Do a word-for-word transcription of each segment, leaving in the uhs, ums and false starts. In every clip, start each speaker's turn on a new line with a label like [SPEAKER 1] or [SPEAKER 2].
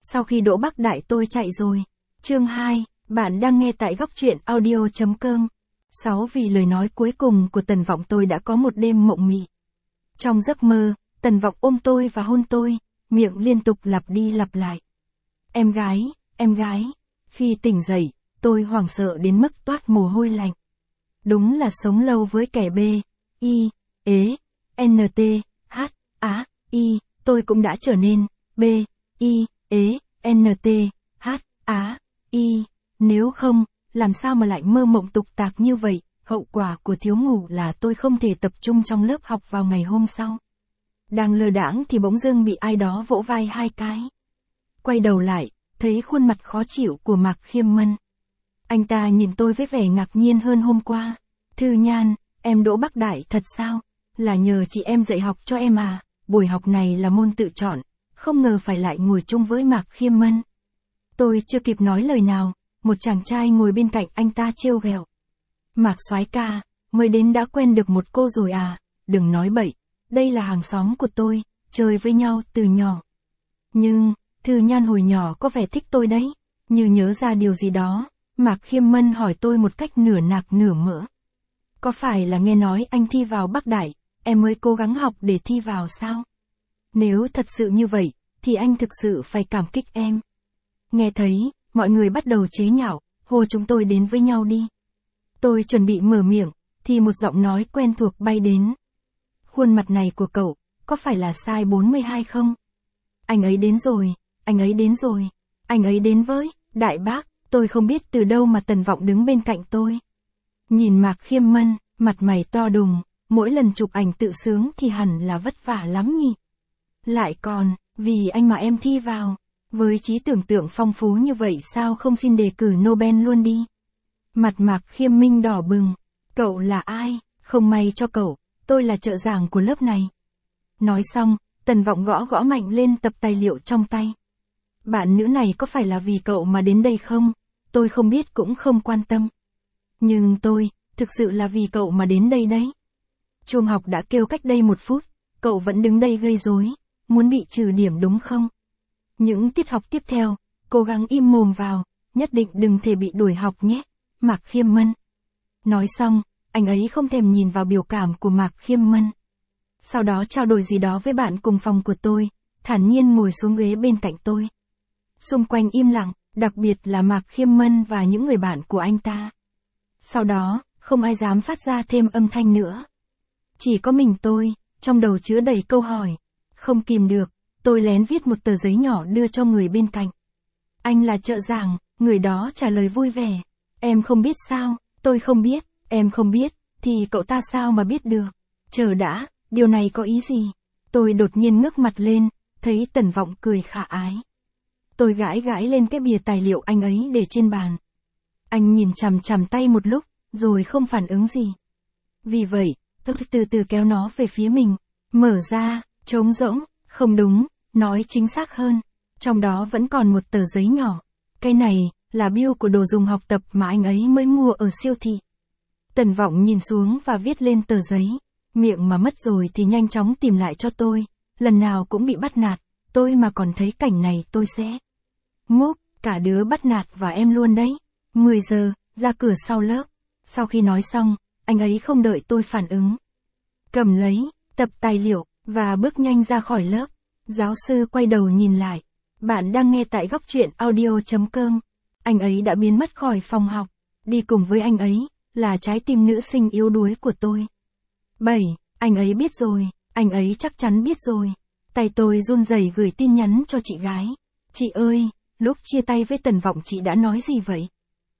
[SPEAKER 1] Sau khi đỗ Bắc Đại tôi chạy rồi. Chương hai, bạn đang nghe tại góc truyện audio.com. sáu Vì lời nói cuối cùng của Tần Vọng tôi đã có một đêm mộng mị. Trong giấc mơ, Tần Vọng ôm tôi và hôn tôi, miệng liên tục lặp đi lặp lại. Em gái, em gái. Khi tỉnh dậy, tôi hoảng sợ đến mức toát mồ hôi lạnh. Đúng là sống lâu với kẻ B, I, ế, N T, H, Á, I, tôi cũng đã trở nên B, I, ế, N T, H, Á, I. Nếu không, làm sao mà lại mơ mộng tục tạc như vậy? Hậu quả của thiếu ngủ là tôi không thể tập trung trong lớp học vào ngày hôm sau. Đang lơ đãng thì bỗng dưng bị ai đó vỗ vai hai cái. Quay đầu lại, thấy khuôn mặt khó chịu của Mạc Khiêm Mân. Anh ta nhìn tôi với vẻ ngạc nhiên hơn hôm qua. Thư Nhan, em đỗ Bắc Đại thật sao? Là nhờ chị em dạy học cho em à? Buổi học này là môn tự chọn, không ngờ phải lại ngồi chung với Mạc Khiêm Mân. Tôi chưa kịp nói lời nào, một chàng trai ngồi bên cạnh anh ta trêu ghẹo. Mạc soái ca, mới đến đã quen được một cô rồi à? Đừng nói bậy, đây là hàng xóm của tôi, chơi với nhau từ nhỏ. Nhưng, Thư Nhan hồi nhỏ có vẻ thích tôi đấy. Như nhớ ra điều gì đó, Mạc Khiêm Mân hỏi tôi một cách nửa nạc nửa mỡ. Có phải là nghe nói anh thi vào Bắc Đại, em mới cố gắng học để thi vào sao? Nếu thật sự như vậy, thì anh thực sự phải cảm kích em. Nghe thấy, mọi người bắt đầu chế nhạo, hô chúng tôi đến với nhau đi. Tôi chuẩn bị mở miệng, thì một giọng nói quen thuộc bay đến. Khuôn mặt này của cậu, có phải là size bốn mươi hai không? Anh ấy đến rồi, anh ấy đến rồi, anh ấy đến với, đại bác, tôi không biết từ đâu mà Tần Vọng đứng bên cạnh tôi. Nhìn Mạc Khiêm Mân, mặt mày to đùng, mỗi lần chụp ảnh tự sướng thì hẳn là vất vả lắm nhỉ. Lại còn, vì anh mà em thi vào, với trí tưởng tượng phong phú như vậy sao không xin đề cử Nobel luôn đi. Mặt Mạc Khiêm Minh đỏ bừng, cậu là ai, không may cho cậu, tôi là trợ giảng của lớp này. Nói xong, Tần Vọng gõ gõ mạnh lên tập tài liệu trong tay. Bạn nữ này có phải là vì cậu mà đến đây không? Tôi không biết cũng không quan tâm. Nhưng tôi, thực sự là vì cậu mà đến đây đấy. Chuông học đã kêu cách đây một phút, cậu vẫn đứng đây gây rối, muốn bị trừ điểm đúng không? Những tiết học tiếp theo, cố gắng im mồm vào, nhất định đừng thể bị đuổi học nhé, Mạc Khiêm Mân. Nói xong, anh ấy không thèm nhìn vào biểu cảm của Mạc Khiêm Mân. Sau đó trao đổi gì đó với bạn cùng phòng của tôi, thản nhiên ngồi xuống ghế bên cạnh tôi. Xung quanh im lặng, đặc biệt là Mạc Khiêm Mân và những người bạn của anh ta. Sau đó, không ai dám phát ra thêm âm thanh nữa. Chỉ có mình tôi, trong đầu chứa đầy câu hỏi. Không kìm được, tôi lén viết một tờ giấy nhỏ đưa cho người bên cạnh. Anh là trợ giảng, người đó trả lời vui vẻ. Em không biết sao, tôi không biết, em không biết, thì cậu ta sao mà biết được. Chờ đã, điều này có ý gì? Tôi đột nhiên ngước mặt lên, thấy Tần Vọng cười khả ái. Tôi gãi gãi lên cái bìa tài liệu anh ấy để trên bàn. Anh nhìn chằm chằm tay một lúc, rồi không phản ứng gì. Vì vậy, tôi từ từ kéo nó về phía mình, mở ra, trống rỗng, không đúng, nói chính xác hơn. Trong đó vẫn còn một tờ giấy nhỏ. Cái này, là bill của đồ dùng học tập mà anh ấy mới mua ở siêu thị. Tần Vọng nhìn xuống và viết lên tờ giấy. Miệng mà mất rồi thì nhanh chóng tìm lại cho tôi. Lần nào cũng bị bắt nạt, tôi mà còn thấy cảnh này tôi sẽ ngốc, cả đứa bắt nạt và em luôn đấy. mười giờ, ra cửa sau lớp. Sau khi nói xong, anh ấy không đợi tôi phản ứng. Cầm lấy, tập tài liệu, và bước nhanh ra khỏi lớp. Giáo sư quay đầu nhìn lại. Bạn đang nghe tại góc truyện audio.com. Anh ấy đã biến mất khỏi phòng học. Đi cùng với anh ấy, là trái tim nữ sinh yếu đuối của tôi. bảy. Anh ấy biết rồi, anh ấy chắc chắn biết rồi. Tay tôi run rẩy gửi tin nhắn cho chị gái. Chị ơi, lúc chia tay với Tần Vọng chị đã nói gì vậy?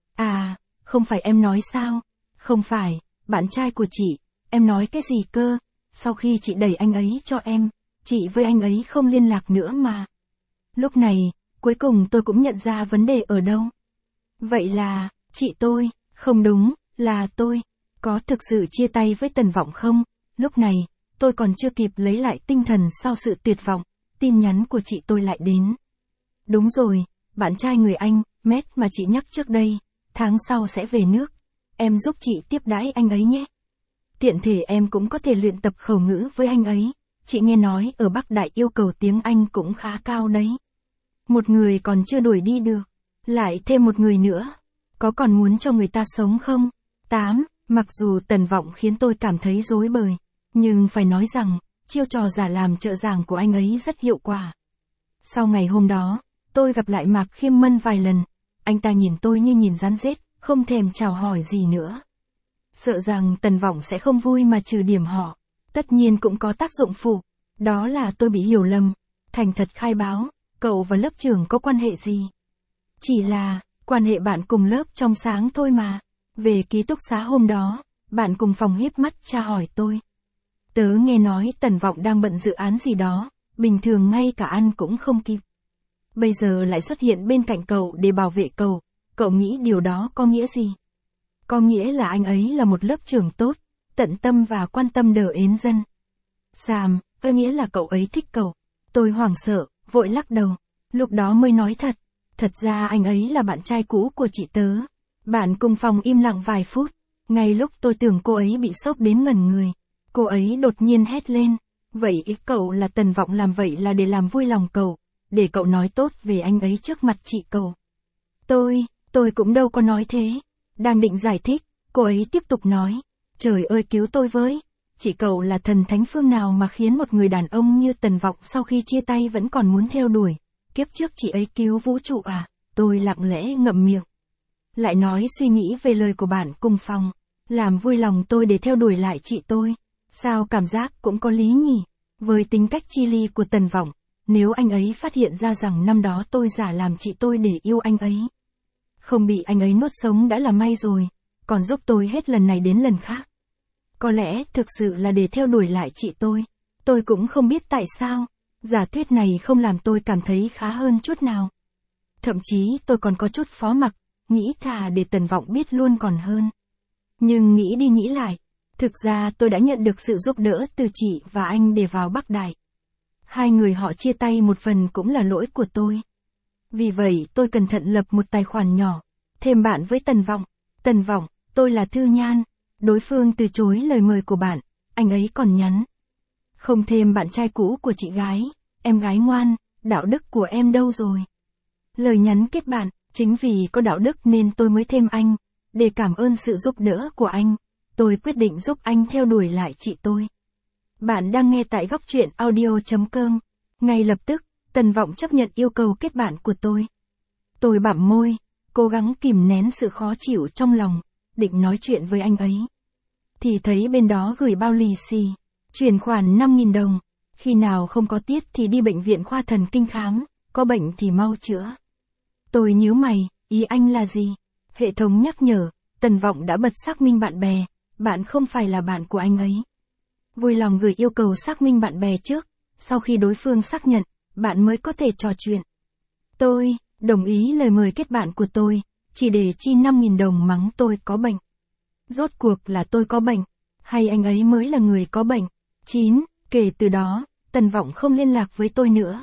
[SPEAKER 1] À, không phải em nói sao? Không phải, bạn trai của chị, em nói cái gì cơ? Sau khi chị đẩy anh ấy cho em, chị với anh ấy không liên lạc nữa mà. Lúc này, cuối cùng tôi cũng nhận ra vấn đề ở đâu. Vậy là, chị tôi, không đúng, là tôi, có thực sự chia tay với Tần Vọng không? Lúc này, tôi còn chưa kịp lấy lại tinh thần sau sự tuyệt vọng, tin nhắn của chị tôi lại đến. Đúng rồi, bạn trai người Anh, Matt mà chị nhắc trước đây, tháng sau sẽ về nước. Em giúp chị tiếp đãi anh ấy nhé. Tiện thể em cũng có thể luyện tập khẩu ngữ với anh ấy. Chị nghe nói ở Bắc Đại yêu cầu tiếng Anh cũng khá cao đấy. Một người còn chưa đuổi đi được. Lại thêm một người nữa. Có còn muốn cho người ta sống không? tám. Mặc dù Tần Vọng khiến tôi cảm thấy rối bời. Nhưng phải nói rằng, chiêu trò giả làm trợ giảng của anh ấy rất hiệu quả. Sau ngày hôm đó, tôi gặp lại Mạc Khiêm Mân vài lần. Anh ta nhìn tôi như nhìn rắn rết, không thèm chào hỏi gì nữa. Sợ rằng Tần Vọng sẽ không vui mà trừ điểm họ. Tất nhiên cũng có tác dụng phụ. Đó là tôi bị hiểu lầm. Thành thật khai báo, cậu và lớp trưởng có quan hệ gì? Chỉ là, quan hệ bạn cùng lớp trong sáng thôi mà. Về ký túc xá hôm đó, bạn cùng phòng híp mắt tra hỏi tôi. Tớ nghe nói Tần Vọng đang bận dự án gì đó, bình thường ngay cả ăn cũng không kịp. Bây giờ lại xuất hiện bên cạnh cậu để bảo vệ cậu, cậu nghĩ điều đó có nghĩa gì? Có nghĩa là anh ấy là một lớp trưởng tốt, tận tâm và quan tâm đỡ ến dân. Sam, có nghĩa là cậu ấy thích cậu. Tôi hoảng sợ, vội lắc đầu. Lúc đó mới nói thật. Thật ra anh ấy là bạn trai cũ của chị tớ. Bạn cùng phòng im lặng vài phút. Ngay lúc tôi tưởng cô ấy bị sốc đến ngẩn người, cô ấy đột nhiên hét lên. Vậy ý cậu là Tần Vọng làm vậy là để làm vui lòng cậu, để cậu nói tốt về anh ấy trước mặt chị cậu. Tôi, tôi cũng đâu có nói thế. Đang định giải thích, cô ấy tiếp tục nói. Trời ơi cứu tôi với. Chị cậu là thần thánh phương nào mà khiến một người đàn ông như Tần Vọng sau khi chia tay vẫn còn muốn theo đuổi. Kiếp trước chị ấy cứu vũ trụ à? Tôi lặng lẽ ngậm miệng. Lại nói suy nghĩ về lời của bạn cùng phòng. Làm vui lòng tôi để theo đuổi lại chị tôi. Sao cảm giác cũng có lý nhỉ? Với tính cách chi ly của Tần Vọng, nếu anh ấy phát hiện ra rằng năm đó tôi giả làm chị tôi để yêu anh ấy, không bị anh ấy nuốt sống đã là may rồi, còn giúp tôi hết lần này đến lần khác. Có lẽ thực sự là để theo đuổi lại chị tôi. Tôi cũng không biết tại sao, giả thuyết này không làm tôi cảm thấy khá hơn chút nào. Thậm chí tôi còn có chút phó mặc, nghĩ thà để Tần Vọng biết luôn còn hơn. Nhưng nghĩ đi nghĩ lại, thực ra tôi đã nhận được sự giúp đỡ từ chị và anh để vào Bắc Đại. Hai người họ chia tay một phần cũng là lỗi của tôi. Vì vậy tôi cẩn thận lập một tài khoản nhỏ, thêm bạn với Tần Vọng. Tần Vọng, tôi là Thư Nhan. Đối phương từ chối lời mời của bạn, anh ấy còn nhắn. Không thêm bạn trai cũ của chị gái, em gái ngoan, đạo đức của em đâu rồi? Lời nhắn kết bạn, chính vì có đạo đức nên tôi mới thêm anh, để cảm ơn sự giúp đỡ của anh. Tôi quyết định giúp anh theo đuổi lại chị tôi. Bạn đang nghe tại góc truyện audio chấm com. Ngay lập tức, Tần Vọng chấp nhận yêu cầu kết bạn của tôi. Tôi bặm môi, cố gắng kìm nén sự khó chịu trong lòng, định nói chuyện với anh ấy. Thì thấy bên đó gửi bao lì xì, chuyển khoản năm nghìn đồng, khi nào không có tiết thì đi bệnh viện khoa thần kinh khám, có bệnh thì mau chữa. Tôi nhíu mày, ý anh là gì? Hệ thống nhắc nhở, Tần Vọng đã bật xác minh bạn bè, bạn không phải là bạn của anh ấy. Vui lòng gửi yêu cầu xác minh bạn bè trước, sau khi đối phương xác nhận, bạn mới có thể trò chuyện. Tôi, đồng ý lời mời kết bạn của tôi, chỉ để chi năm nghìn đồng mắng tôi có bệnh. Rốt cuộc là tôi có bệnh, hay anh ấy mới là người có bệnh? chín. Kể từ đó, Tần Vọng không liên lạc với tôi nữa.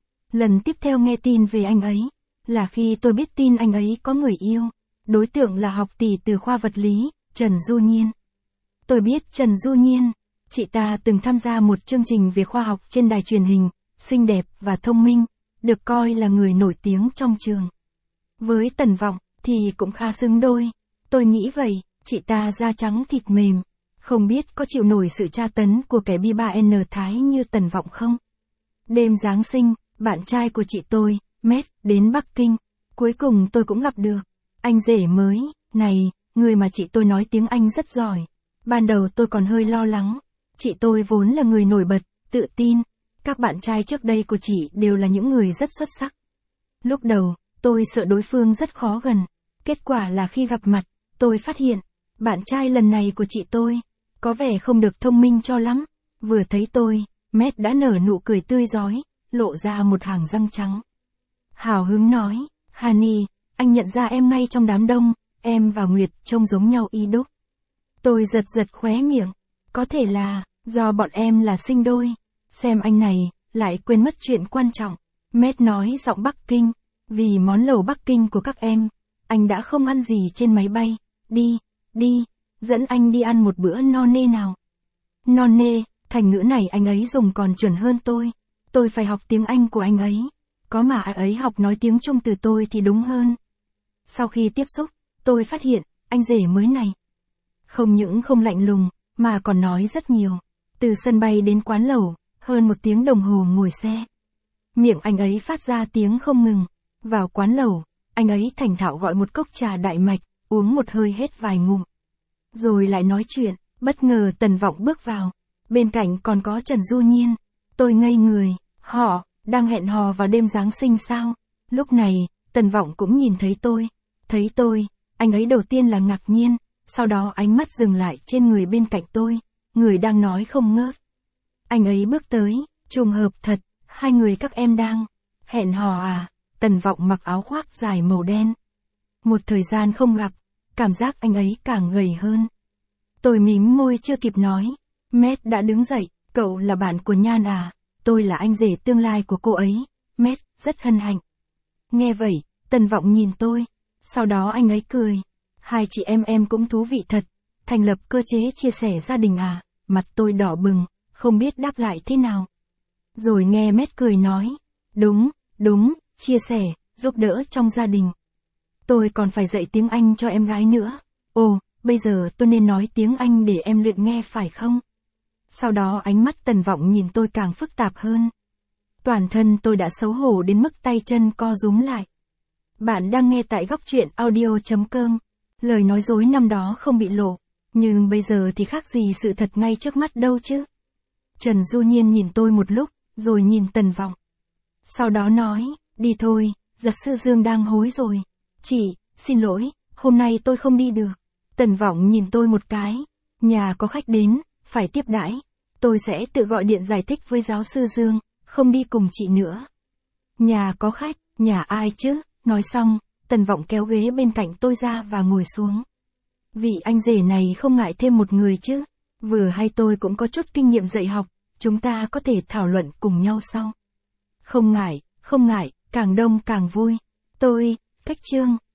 [SPEAKER 1] Lần tiếp theo nghe tin về anh ấy, là khi tôi biết tin anh ấy có người yêu. Đối tượng là học tỷ từ khoa vật lý, Trần Du Nhiên. Tôi biết Trần Du Nhiên, chị ta từng tham gia một chương trình về khoa học trên đài truyền hình, xinh đẹp và thông minh, được coi là người nổi tiếng trong trường. Với Tần Vọng, thì cũng khá xứng đôi. Tôi nghĩ vậy, chị ta da trắng thịt mềm, không biết có chịu nổi sự tra tấn của kẻ bi ba N Thái như Tần Vọng không? Đêm Giáng sinh, bạn trai của chị tôi, Matt, đến Bắc Kinh. Cuối cùng tôi cũng gặp được. Anh rể mới, này, người mà chị tôi nói tiếng Anh rất giỏi. Ban đầu tôi còn hơi lo lắng. Chị tôi vốn là người nổi bật, tự tin. Các bạn trai trước đây của chị đều là những người rất xuất sắc. Lúc đầu, tôi sợ đối phương rất khó gần. Kết quả là khi gặp mặt, tôi phát hiện, bạn trai lần này của chị tôi, có vẻ không được thông minh cho lắm. Vừa thấy tôi, Matt đã nở nụ cười tươi rói, lộ ra một hàng răng trắng. Hào hứng nói, Honey, anh nhận ra em ngay trong đám đông, em và Nguyệt trông giống nhau y đúc. Tôi giật giật khóe miệng, có thể là, do bọn em là sinh đôi. Xem anh này, lại quên mất chuyện quan trọng. Matt nói giọng Bắc Kinh, vì món lẩu Bắc Kinh của các em, anh đã không ăn gì trên máy bay. Đi, đi, dẫn anh đi ăn một bữa no nê nào. No nê, thành ngữ này anh ấy dùng còn chuẩn hơn tôi. Tôi phải học tiếng Anh của anh ấy. có mà ai ấy học nói tiếng Trung từ tôi thì đúng hơn. Sau khi tiếp xúc, tôi phát hiện, anh rể mới này không những không lạnh lùng, mà còn nói rất nhiều. Từ sân bay đến quán lẩu, hơn một tiếng đồng hồ ngồi xe. Miệng anh ấy phát ra tiếng không ngừng. Vào quán lẩu, anh ấy thành thạo gọi một cốc trà đại mạch, uống một hơi hết vài ngụm. Rồi lại nói chuyện, bất ngờ Tần Vọng bước vào. Bên cạnh còn có Trần Du Nhiên. Tôi ngây người, họ, đang hẹn hò vào đêm Giáng sinh sao? Lúc này, Tần Vọng cũng nhìn thấy tôi. Thấy tôi, anh ấy đầu tiên là ngạc nhiên, sau đó ánh mắt dừng lại trên người bên cạnh tôi, người đang nói không ngớt. Anh ấy bước tới, trùng hợp thật, hai người các em đang hẹn hò à? Tần Vọng mặc áo khoác dài màu đen. Một thời gian không gặp, cảm giác anh ấy càng gầy hơn. Tôi mím môi chưa kịp nói. Matt đã đứng dậy, cậu là bạn của Nhan à? Tôi là anh rể tương lai của cô ấy. Matt, rất hân hạnh. Nghe vậy, Tần Vọng nhìn tôi. Sau đó anh ấy cười. Hai chị em em cũng thú vị thật. Thành lập cơ chế chia sẻ gia đình à? Mặt tôi đỏ bừng, không biết đáp lại thế nào. Rồi nghe Matt cười nói. Đúng, đúng, chia sẻ, giúp đỡ trong gia đình. Tôi còn phải dạy tiếng Anh cho em gái nữa. Ồ, bây giờ tôi nên nói tiếng Anh để em luyện nghe phải không? Sau đó ánh mắt Tần Vọng nhìn tôi càng phức tạp hơn. Toàn thân tôi đã xấu hổ đến mức tay chân co rúm lại. Bạn đang nghe tại góc truyện audio chấm com. Lời nói dối năm đó không bị lộ, nhưng bây giờ thì khác gì sự thật ngay trước mắt đâu chứ. Trần Du Nhiên nhìn tôi một lúc, rồi nhìn Tần Vọng. Sau đó nói, đi thôi, Giặc Sư Dương đang hối rồi. Chị, xin lỗi, hôm nay tôi không đi được. Tần Vọng nhìn tôi một cái. Nhà có khách đến, phải tiếp đãi. Tôi sẽ tự gọi điện giải thích với giáo sư Dương, không đi cùng chị nữa. Nhà có khách, nhà ai chứ? Nói xong, Tần Vọng kéo ghế bên cạnh tôi ra và ngồi xuống. Vị anh rể này không ngại thêm một người chứ? Vừa hay tôi cũng có chút kinh nghiệm dạy học, chúng ta có thể thảo luận cùng nhau sau. Không ngại, không ngại, càng đông càng vui. Tôi, cách chương.